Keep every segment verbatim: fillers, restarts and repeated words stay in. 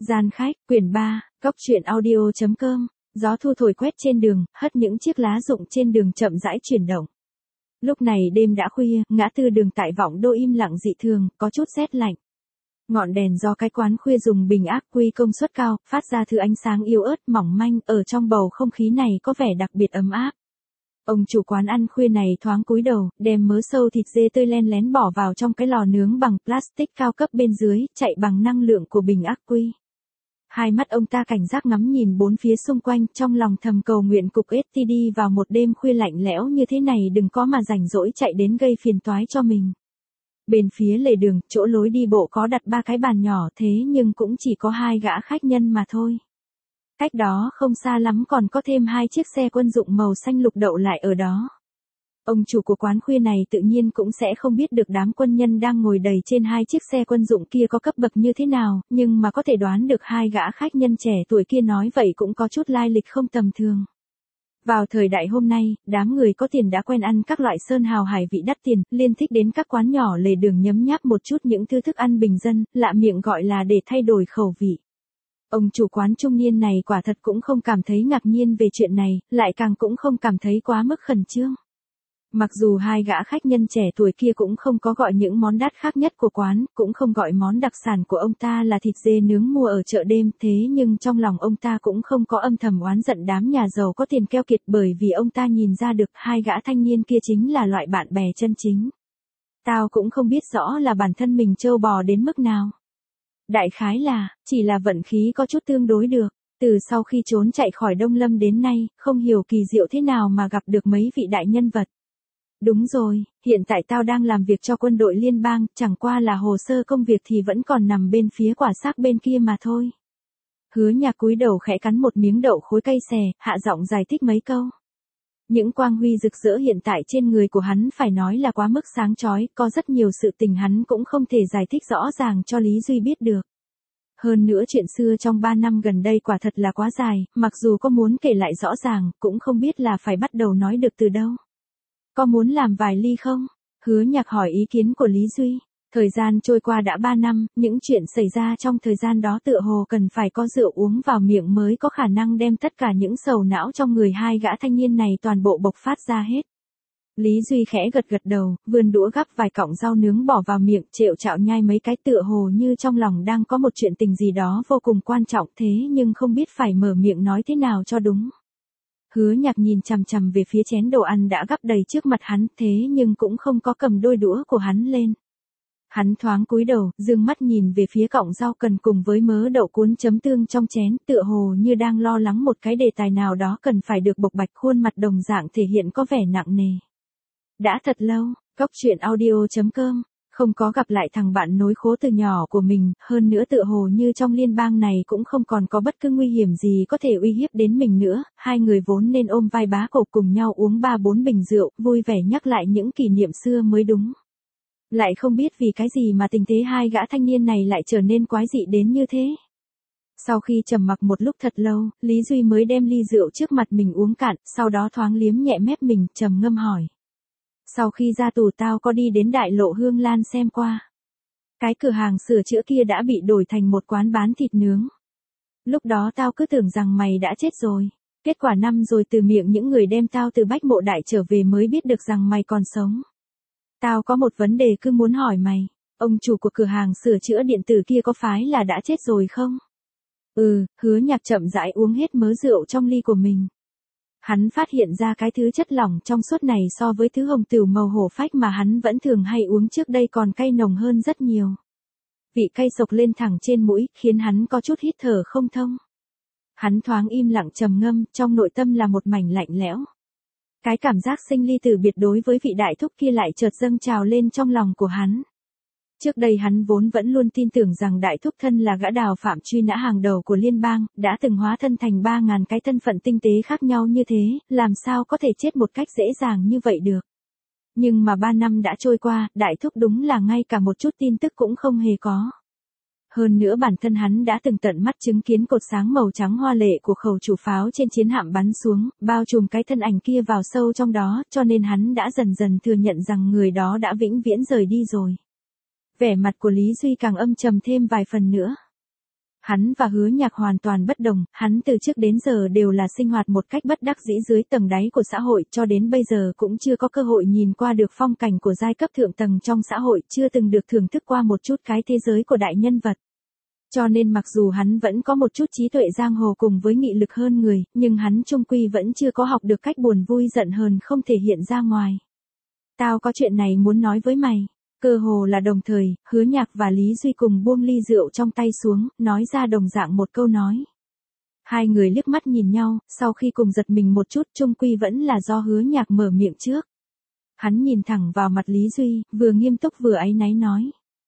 Gian khách, quyển ba, Cóc truyện audio chấm com, gió thu thổi quét trên đường, hất những chiếc lá rụng trên đường chậm rãi chuyển động. Lúc này đêm đã khuya, ngã tư đường tại Vọng Đô im lặng dị thường, có chút rét lạnh. Ngọn đèn do cái quán khuya dùng bình ắc quy công suất cao, phát ra thứ ánh sáng yếu ớt mỏng manh, ở trong bầu không khí này có vẻ đặc biệt ấm áp. Ông chủ quán ăn khuya này thoáng cúi đầu, đem mớ sâu thịt dê tươi len lén bỏ vào trong cái lò nướng bằng plastic cao cấp bên dưới, chạy bằng năng lượng của bình ắc quy. Hai mắt ông ta cảnh giác ngắm nhìn bốn phía xung quanh, trong lòng thầm cầu nguyện cục ét tê đê vào một đêm khuya lạnh lẽo như thế này đừng có mà rảnh rỗi chạy đến gây phiền toái cho mình. Bên phía lề đường, chỗ lối đi bộ có đặt ba cái bàn nhỏ thế nhưng cũng chỉ có hai gã khách nhân mà thôi. Cách đó không xa lắm còn có thêm hai chiếc xe quân dụng màu xanh lục đậu lại ở đó. Ông chủ của quán khuya này tự nhiên cũng sẽ không biết được đám quân nhân đang ngồi đầy trên hai chiếc xe quân dụng kia có cấp bậc như thế nào, nhưng mà có thể đoán được hai gã khách nhân trẻ tuổi kia nói vậy cũng có chút lai lịch không tầm thường. Vào thời đại hôm nay, đám người có tiền đã quen ăn các loại sơn hào hải vị đắt tiền, liên thích đến các quán nhỏ lề đường nhấm nháp một chút những thứ thức ăn bình dân, lạ miệng gọi là để thay đổi khẩu vị. Ông chủ quán trung niên này quả thật cũng không cảm thấy ngạc nhiên về chuyện này, lại càng cũng không cảm thấy quá mức khẩn trương. Mặc dù hai gã khách nhân trẻ tuổi kia cũng không có gọi những món đắt khác nhất của quán, cũng không gọi món đặc sản của ông ta là thịt dê nướng mua ở chợ đêm, thế nhưng trong lòng ông ta cũng không có âm thầm oán giận đám nhà giàu có tiền keo kiệt bởi vì ông ta nhìn ra được hai gã thanh niên kia chính là loại bạn bè chân chính. Tao cũng không biết rõ là bản thân mình trâu bò đến mức nào. Đại khái là, chỉ là vận khí có chút tương đối được. Từ sau khi trốn chạy khỏi Đông Lâm đến nay, không hiểu kỳ diệu thế nào mà gặp được mấy vị đại nhân vật. Đúng rồi, hiện tại tao đang làm việc cho quân đội liên bang, chẳng qua là hồ sơ công việc thì vẫn còn nằm bên phía quả xác bên kia mà thôi. Hứa Nhạc cúi đầu khẽ cắn một miếng đậu khối cây xè, hạ giọng giải thích mấy câu. Những quang huy rực rỡ hiện tại trên người của hắn phải nói là quá mức sáng chói, có rất nhiều sự tình hắn cũng không thể giải thích rõ ràng cho Lý Duy biết được. Hơn nữa chuyện xưa trong ba năm gần đây quả thật là quá dài, mặc dù có muốn kể lại rõ ràng, cũng không biết là phải bắt đầu nói được từ đâu. Có muốn làm vài ly không? Hứa Nhạc hỏi ý kiến của Lý Duy. Thời gian trôi qua đã ba năm, những chuyện xảy ra trong thời gian đó tựa hồ cần phải có rượu uống vào miệng mới có khả năng đem tất cả những sầu não trong người hai gã thanh niên này toàn bộ bộc phát ra hết. Lý Duy khẽ gật gật đầu, vươn đũa gắp vài cọng rau nướng bỏ vào miệng, trệu trạo nhai mấy cái tựa hồ như trong lòng đang có một chuyện tình gì đó vô cùng quan trọng thế nhưng không biết phải mở miệng nói thế nào cho đúng. Hứa Nhạc nhìn chằm chằm về phía chén đồ ăn đã gắp đầy trước mặt hắn thế nhưng cũng không có cầm đôi đũa của hắn lên. Hắn thoáng cúi đầu, dương mắt nhìn về phía cọng rau cần cùng với mớ đậu cuốn chấm tương trong chén tựa hồ như đang lo lắng một cái đề tài nào đó cần phải được bộc bạch khuôn mặt đồng dạng thể hiện có vẻ nặng nề. Đã thật lâu, Cóc truyện audio chấm com, không có gặp lại thằng bạn nối khố từ nhỏ của mình, hơn nữa tựa hồ như trong liên bang này cũng không còn có bất cứ nguy hiểm gì có thể uy hiếp đến mình nữa, hai người vốn nên ôm vai bá cột cùng nhau uống ba bốn bình rượu, vui vẻ nhắc lại những kỷ niệm xưa mới đúng. Lại không biết vì cái gì mà tình thế hai gã thanh niên này lại trở nên quái dị đến như thế. Sau khi trầm mặc một lúc thật lâu, Lý Duy mới đem ly rượu trước mặt mình uống cạn, sau đó thoáng liếm nhẹ mép mình, trầm ngâm hỏi. Sau khi ra tù tao có đi đến đại lộ Hương Lan xem qua. Cái cửa hàng sửa chữa kia đã bị đổi thành một quán bán thịt nướng. Lúc đó tao cứ tưởng rằng mày đã chết rồi. Kết quả năm rồi từ miệng những người đem tao từ Bách Mộ Đại trở về mới biết được rằng mày còn sống. Tao có một vấn đề cứ muốn hỏi mày. Ông chủ của cửa hàng sửa chữa điện tử kia có phải là đã chết rồi không? Ừ, Hứa Nhạc chậm rãi uống hết mớ rượu trong ly của mình. Hắn phát hiện ra cái thứ chất lỏng trong suốt này so với thứ hồng tửu màu hổ phách mà hắn vẫn thường hay uống trước đây còn cay nồng hơn rất nhiều. Vị cay sộc lên thẳng trên mũi, khiến hắn có chút hít thở không thông. Hắn thoáng im lặng trầm ngâm, trong nội tâm là một mảnh lạnh lẽo. Cái cảm giác sinh ly tử biệt đối với vị đại thúc kia lại chợt dâng trào lên trong lòng của hắn. Trước đây hắn vốn vẫn luôn tin tưởng rằng đại thúc thân là gã đào phạm truy nã hàng đầu của liên bang, đã từng hóa thân thành ba ngàn cái thân phận tinh tế khác nhau như thế, làm sao có thể chết một cách dễ dàng như vậy được. Nhưng mà ba năm đã trôi qua, đại thúc đúng là ngay cả một chút tin tức cũng không hề có. Hơn nữa bản thân hắn đã từng tận mắt chứng kiến cột sáng màu trắng hoa lệ của khẩu chủ pháo trên chiến hạm bắn xuống, bao trùm cái thân ảnh kia vào sâu trong đó, cho nên hắn đã dần dần thừa nhận rằng người đó đã vĩnh viễn rời đi rồi. Vẻ mặt của Lý Duy càng âm trầm thêm vài phần nữa. Hắn và Hứa Nhạc hoàn toàn bất đồng, hắn từ trước đến giờ đều là sinh hoạt một cách bất đắc dĩ dưới tầng đáy của xã hội, cho đến bây giờ cũng chưa có cơ hội nhìn qua được phong cảnh của giai cấp thượng tầng trong xã hội, chưa từng được thưởng thức qua một chút cái thế giới của đại nhân vật. Cho nên mặc dù hắn vẫn có một chút trí tuệ giang hồ cùng với nghị lực hơn người, nhưng hắn chung quy vẫn chưa có học được cách buồn vui giận hờn không thể hiện ra ngoài. Tao có chuyện này muốn nói với mày. Cơ hồ là đồng thời, Hứa Nhạc và Lý Duy cùng buông ly rượu trong tay xuống, nói ra đồng dạng một câu nói. Hai người liếc mắt nhìn nhau, sau khi cùng giật mình một chút, chung quy vẫn là do Hứa Nhạc mở miệng trước. Hắn nhìn thẳng vào mặt Lý Duy, vừa nghiêm túc vừa áy náy nói.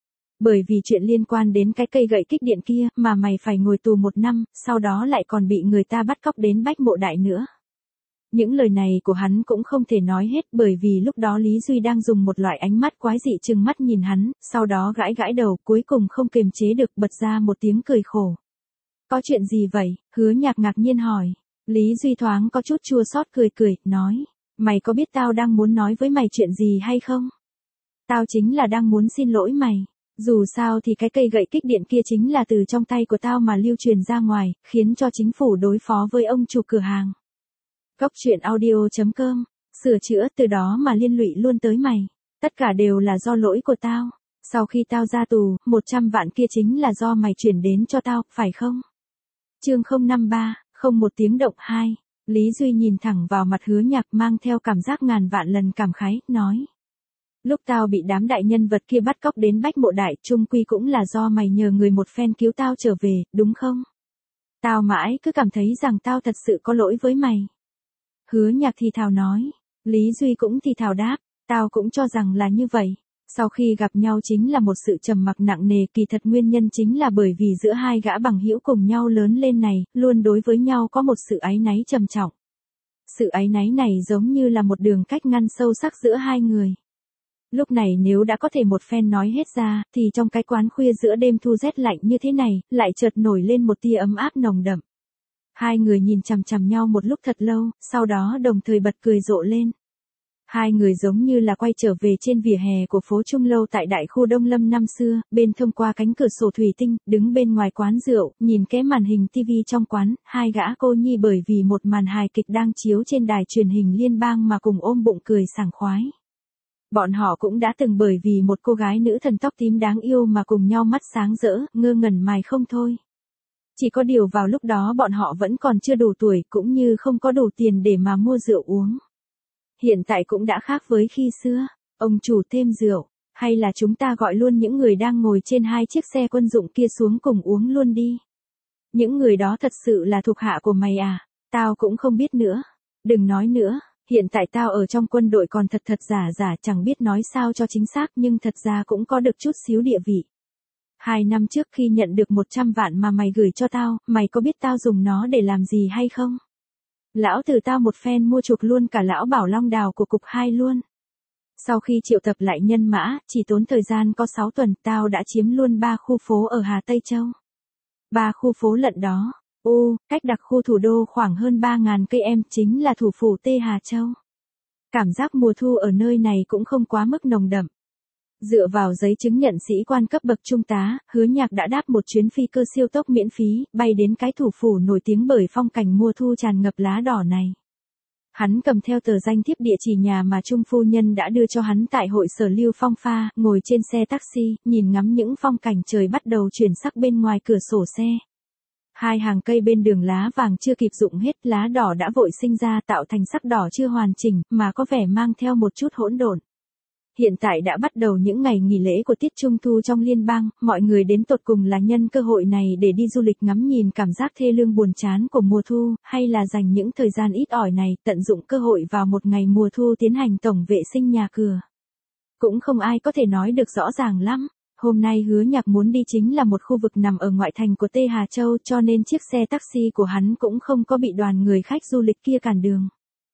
Bởi vì chuyện liên quan đến cái cây gậy kích điện kia, mà mày phải ngồi tù một năm, sau đó lại còn bị người ta bắt cóc đến Bách Mộ Đại nữa. Những lời này của hắn cũng không thể nói hết, bởi vì lúc đó Lý Duy đang dùng một loại ánh mắt quái dị trừng mắt nhìn hắn, sau đó gãi gãi đầu, cuối cùng không kiềm chế được bật ra một tiếng cười khổ. Có chuyện gì vậy? Hứa Nhạc ngạc nhiên hỏi. Lý Duy thoáng có chút chua xót cười cười, nói. Mày có biết tao đang muốn nói với mày chuyện gì hay không? Tao chính là đang muốn xin lỗi mày. Dù sao thì cái cây gậy kích điện kia chính là từ trong tay của tao mà lưu truyền ra ngoài, khiến cho chính phủ đối phó với ông chủ cửa hàng. Cốc truyện audio chấm com, sửa chữa từ đó mà liên lụy luôn tới mày. Tất cả đều là do lỗi của tao. Sau khi tao ra tù, một trăm vạn kia chính là do mày chuyển đến cho tao, phải không? Chương không năm ba, không một tiếng động hai. Lý Duy nhìn thẳng vào mặt Hứa Nhạc mang theo cảm giác ngàn vạn lần cảm khái, nói. Lúc tao bị đám đại nhân vật kia bắt cóc đến Bách Mộ Đại, chung quy cũng là do mày nhờ người một phen cứu tao trở về, đúng không? Tao mãi cứ cảm thấy rằng tao thật sự có lỗi với mày. Hứa Nhạc thì thào nói. Lý Duy cũng thì thào đáp. Tao cũng cho rằng là như vậy. Sau khi gặp nhau chính là một sự trầm mặc nặng nề, kỳ thật nguyên nhân chính là bởi vì giữa hai gã bằng hữu cùng nhau lớn lên này, luôn đối với nhau có một sự áy náy trầm trọng. Sự áy náy này giống như là một đường cách ngăn sâu sắc giữa hai người. Lúc này nếu đã có thể một phen nói hết ra, thì trong cái quán khuya giữa đêm thu rét lạnh như thế này, lại chợt nổi lên một tia ấm áp nồng đậm. Hai người nhìn chằm chằm nhau một lúc thật lâu, sau đó đồng thời bật cười rộ lên. Hai người giống như là quay trở về trên vỉa hè của phố Trung Lâu tại đại khu Đông Lâm năm xưa, bên thông qua cánh cửa sổ thủy tinh, đứng bên ngoài quán rượu, nhìn cái màn hình tivi trong quán, hai gã cô nhi bởi vì một màn hài kịch đang chiếu trên đài truyền hình liên bang mà cùng ôm bụng cười sảng khoái. Bọn họ cũng đã từng bởi vì một cô gái nữ thần tóc tím đáng yêu mà cùng nhau mắt sáng rỡ, ngơ ngẩn mài không thôi. Chỉ có điều vào lúc đó bọn họ vẫn còn chưa đủ tuổi, cũng như không có đủ tiền để mà mua rượu uống. Hiện tại cũng đã khác với khi xưa. Ông chủ thêm rượu, hay là chúng ta gọi luôn những người đang ngồi trên hai chiếc xe quân dụng kia xuống cùng uống luôn đi. Những người đó thật sự là thuộc hạ của mày à? Tao cũng không biết nữa. Đừng nói nữa, hiện tại tao ở trong quân đội còn thật thật giả giả chẳng biết nói sao cho chính xác, nhưng thật ra cũng có được chút xíu địa vị. Hai năm trước khi nhận được một trăm vạn mà mày gửi cho tao, mày có biết tao dùng nó để làm gì hay không? Lão từ tao một phen mua chuộc luôn cả lão Bảo Long Đào của cục hai luôn. Sau khi triệu tập lại nhân mã, chỉ tốn thời gian có sáu tuần, tao đã chiếm luôn ba khu phố ở Hà Tây Châu. Ba khu phố lận đó. Ô, cách đặc khu thủ đô khoảng hơn ba nghìn cây em, chính là thủ phủ Tê Hà Châu. Cảm giác mùa thu ở nơi này cũng không quá mức nồng đậm. Dựa vào giấy chứng nhận sĩ quan cấp bậc trung tá, Hứa Nhạc đã đáp một chuyến phi cơ siêu tốc miễn phí, bay đến cái thủ phủ nổi tiếng bởi phong cảnh mùa thu tràn ngập lá đỏ này. Hắn cầm theo tờ danh thiếp địa chỉ nhà mà Trung phu nhân đã đưa cho hắn tại hội sở Lưu Phong Pha, ngồi trên xe taxi, nhìn ngắm những phong cảnh trời bắt đầu chuyển sắc bên ngoài cửa sổ xe. Hai hàng cây bên đường lá vàng chưa kịp rụng hết, lá đỏ đã vội sinh ra tạo thành sắc đỏ chưa hoàn chỉnh, mà có vẻ mang theo một chút hỗn độn. Hiện tại đã bắt đầu những ngày nghỉ lễ của tiết trung thu trong liên bang, mọi người đến tột cùng là nhân cơ hội này để đi du lịch ngắm nhìn cảm giác thê lương buồn chán của mùa thu, hay là dành những thời gian ít ỏi này tận dụng cơ hội vào một ngày mùa thu tiến hành tổng vệ sinh nhà cửa. Cũng không ai có thể nói được rõ ràng lắm. Hôm nay Hứa Nhạc muốn đi chính là một khu vực nằm ở ngoại thành của Tê Hà Châu, cho nên chiếc xe taxi của hắn cũng không có bị đoàn người khách du lịch kia cản đường.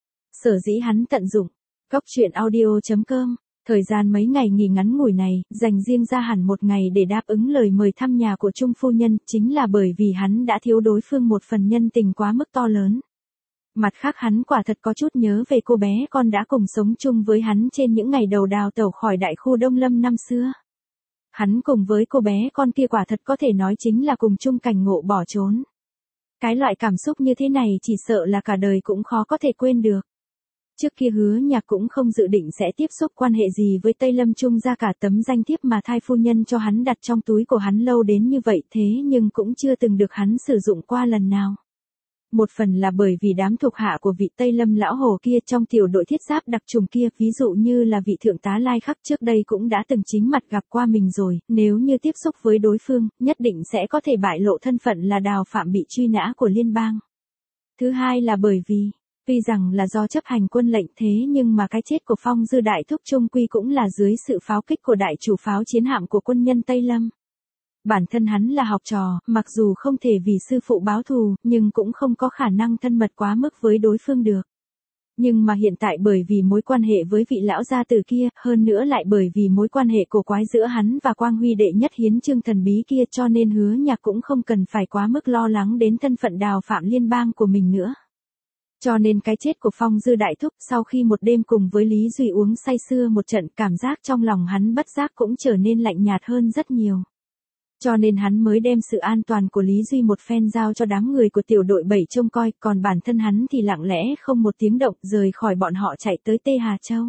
Sở dĩ hắn tận dụng. Cốc truyện audio chấm com. Thời gian mấy ngày nghỉ ngắn ngủi này, dành riêng ra hẳn một ngày để đáp ứng lời mời thăm nhà của Trung phu nhân, chính là bởi vì hắn đã thiếu đối phương một phần nhân tình quá mức to lớn. Mặt khác hắn quả thật có chút nhớ về cô bé con đã cùng sống chung với hắn trên những ngày đầu đào tẩu khỏi đại khu Đông Lâm năm xưa. Hắn cùng với cô bé con kia quả thật có thể nói chính là cùng chung cảnh ngộ bỏ trốn. Cái loại cảm xúc như thế này chỉ sợ là cả đời cũng khó có thể quên được. Trước kia Hứa Nhạc cũng không dự định sẽ tiếp xúc quan hệ gì với Tây Lâm Trung ra cả tấm danh thiếp mà Thai phu nhân cho hắn đặt trong túi của hắn lâu đến như vậy thế nhưng cũng chưa từng được hắn sử dụng qua lần nào. Một phần là bởi vì đám thuộc hạ của vị Tây Lâm lão hồ kia trong tiểu đội thiết giáp đặc trùng kia, ví dụ như là vị thượng tá Lai Khắc trước đây cũng đã từng chính mặt gặp qua mình rồi, nếu như tiếp xúc với đối phương, nhất định sẽ có thể bại lộ thân phận là Đào Phạm bị truy nã của liên bang. Thứ hai là bởi vì, tuy rằng là do chấp hành quân lệnh thế nhưng mà cái chết của Phong Dư Đại Thúc chung quy cũng là dưới sự pháo kích của đại chủ pháo chiến hạm của quân nhân Tây Lâm. Bản thân hắn là học trò, mặc dù không thể vì sư phụ báo thù, nhưng cũng không có khả năng thân mật quá mức với đối phương được. Nhưng mà hiện tại bởi vì mối quan hệ với vị lão gia tử kia, hơn nữa lại bởi vì mối quan hệ cổ quái giữa hắn và Quang Huy đệ nhất hiến chương thần bí kia, cho nên Hứa Nhạc cũng không cần phải quá mức lo lắng đến thân phận Đào Phạm liên bang của mình nữa. Cho nên cái chết của Phong Dư Đại Thúc sau khi một đêm cùng với Lý Duy uống say sưa một trận, cảm giác trong lòng hắn bất giác cũng trở nên lạnh nhạt hơn rất nhiều. Cho nên hắn mới đem sự an toàn của Lý Duy một phen giao cho đám người của tiểu đội bảy trông coi, còn bản thân hắn thì lặng lẽ không một tiếng động rời khỏi bọn họ chạy tới Tê Hà Châu.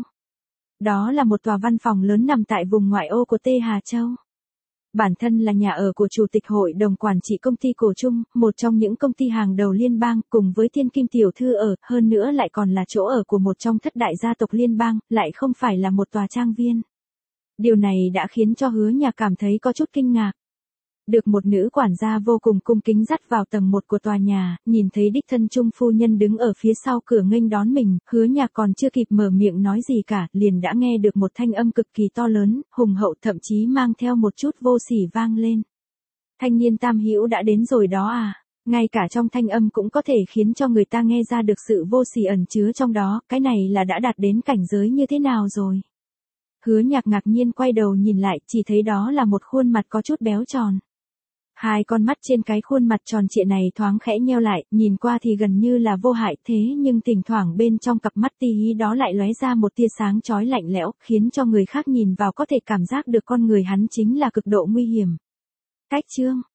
Đó là một tòa văn phòng lớn nằm tại vùng ngoại ô của Tê Hà Châu. Bản thân là nhà ở của Chủ tịch Hội đồng Quản trị Công ty Cổ Trung, một trong những công ty hàng đầu liên bang, cùng với Thiên Kim Tiểu Thư ở, hơn nữa lại còn là chỗ ở của một trong thất đại gia tộc liên bang, lại không phải là một tòa trang viên. Điều này đã khiến cho Hứa Nhạc cảm thấy có chút kinh ngạc. Được một nữ quản gia vô cùng cung kính dắt vào tầng một của tòa nhà, nhìn thấy đích thân Trung phu nhân đứng ở phía sau cửa nghênh đón mình, Hứa Nhạc còn chưa kịp mở miệng nói gì cả, liền đã nghe được một thanh âm cực kỳ to lớn, hùng hậu, thậm chí mang theo một chút vô sỉ vang lên. Thanh niên Tam Hữu đã đến rồi đó à? Ngay cả trong thanh âm cũng có thể khiến cho người ta nghe ra được sự vô sỉ ẩn chứa trong đó, cái này là đã đạt đến cảnh giới như thế nào rồi? Hứa Nhạc ngạc nhiên quay đầu nhìn lại, chỉ thấy đó là một khuôn mặt có chút béo tròn. Hai con mắt trên cái khuôn mặt tròn trịa này thoáng khẽ nheo lại, nhìn qua thì gần như là vô hại, thế nhưng thỉnh thoảng bên trong cặp mắt ti hí đó lại lóe ra một tia sáng chói lạnh lẽo, khiến cho người khác nhìn vào có thể cảm giác được con người hắn chính là cực độ nguy hiểm. Cách chương